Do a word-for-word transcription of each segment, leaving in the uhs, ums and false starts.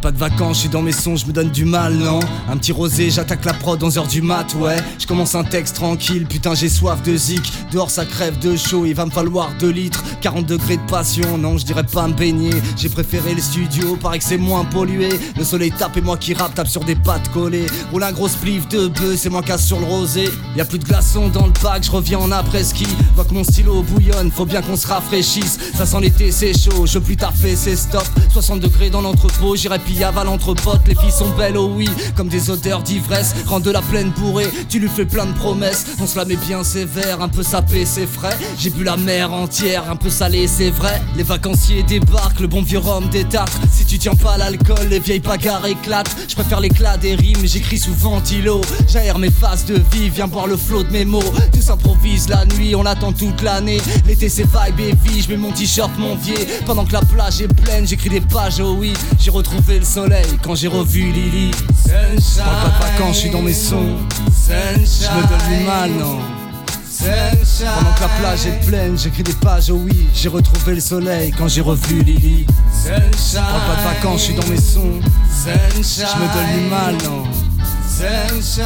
pas de vacances, je suis dans mes sons, je me donne du mal, non. Un petit rosé, j'attaque la prod onze heures du mat, ouais. Je commence un texte tranquille, putain j'ai soif de zik. Dehors ça crève de chaud, il va me falloir deux litres. Quarante degrés de passion, non je dirais pas me baigner. J'ai préféré le studio, paraît que c'est moins pollué. Le soleil tape et moi qui rappe, tape sur des pattes collées. Roule un gros spliff de bœuf, c'est moi casse sur le rosé. Y'a plus de glaçons dans le pack, je reviens en après-ski. Vois que mon stylo bouillonne, faut bien qu'on se rafraîchisse. Ça sent l'été, c'est chaud, je veux plus taffer, c'est stop. Soixante degrés dans l'entrepôt, j'irai pillave entre potes. Les filles sont belles, oh oui, comme des odeurs d'ivresse. Rends de la plaine bourrée, tu lui fais plein de promesses. On se la met bien sévère, un peu sapé, c'est frais. J'ai bu la mer entière, un peu salée, c'est vrai. Les vacanciers débarquent, le bon vieux rhum des tartres. Si tu tiens pas l'alcool, les vieilles bagarres éclatent. Je préfère l'éclat des rimes, j'écris sous ventilo. J'aère mes phases de vie, viens boire le flot de mes mots. Tout s'improvise la nuit, on attend toute l'année. L'été c'est vibe et vie, je mets mon t-shirt Monvier. Pendant que la plage est pleine, j'écris des pages, oh oui. J'ai retrouvé le soleil quand j'ai revu Lily. Sunshine. Parle pas de vacances, je suis dans mes sons. Sunshine. Je me donne du mal, non. Sunshine. Pendant que la plage est pleine, j'écris des pages, oh oui. J'ai retrouvé le soleil quand j'ai revu Lily. Sunshine. Parle pas de vacances, je suis dans mes sons. Sunshine. Je me donne du mal, non. Sunshine.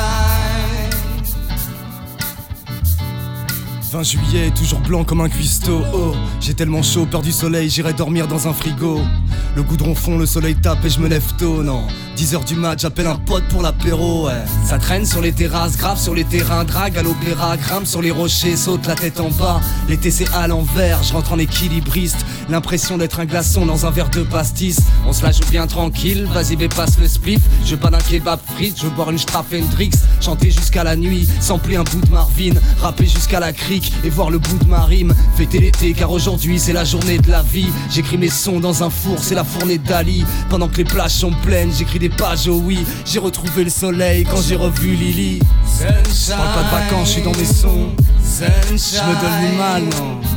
vingt juillet, toujours blanc comme un cuistot. Oh, j'ai tellement chaud, peur du soleil, j'irai dormir dans un frigo. Le goudron fond, le soleil tape et je me lève tôt, non. dix heures du mat, j'appelle un pote pour l'apéro, ouais. Ça traîne sur les terrasses, grave sur les terrains, drague à l'opéra, grimpe sur les rochers, saute la tête en bas. L'été c'est à l'envers, je rentre en équilibriste. L'impression d'être un glaçon dans un verre de pastis. On se la joue bien tranquille, vas-y mais passe le spliff. Je veux pas d'un kebab frites, je veux boire une Straff Hendrix. Chanter jusqu'à la nuit, sampler un bout de Marvin. Rapper jusqu'à la crique et voir le bout de ma rime. Fêter l'été car aujourd'hui c'est la journée de la vie. J'écris mes sons dans un four, c'est la fournée d'Ali. Pendant que les plages sont pleines, j'écris des pages, oh oui. J'ai retrouvé le soleil quand j'ai revu Lily. Sunshine. Parle pas de vacances, je suis dans mes sons. Sunshine. Je me donne du mal, non.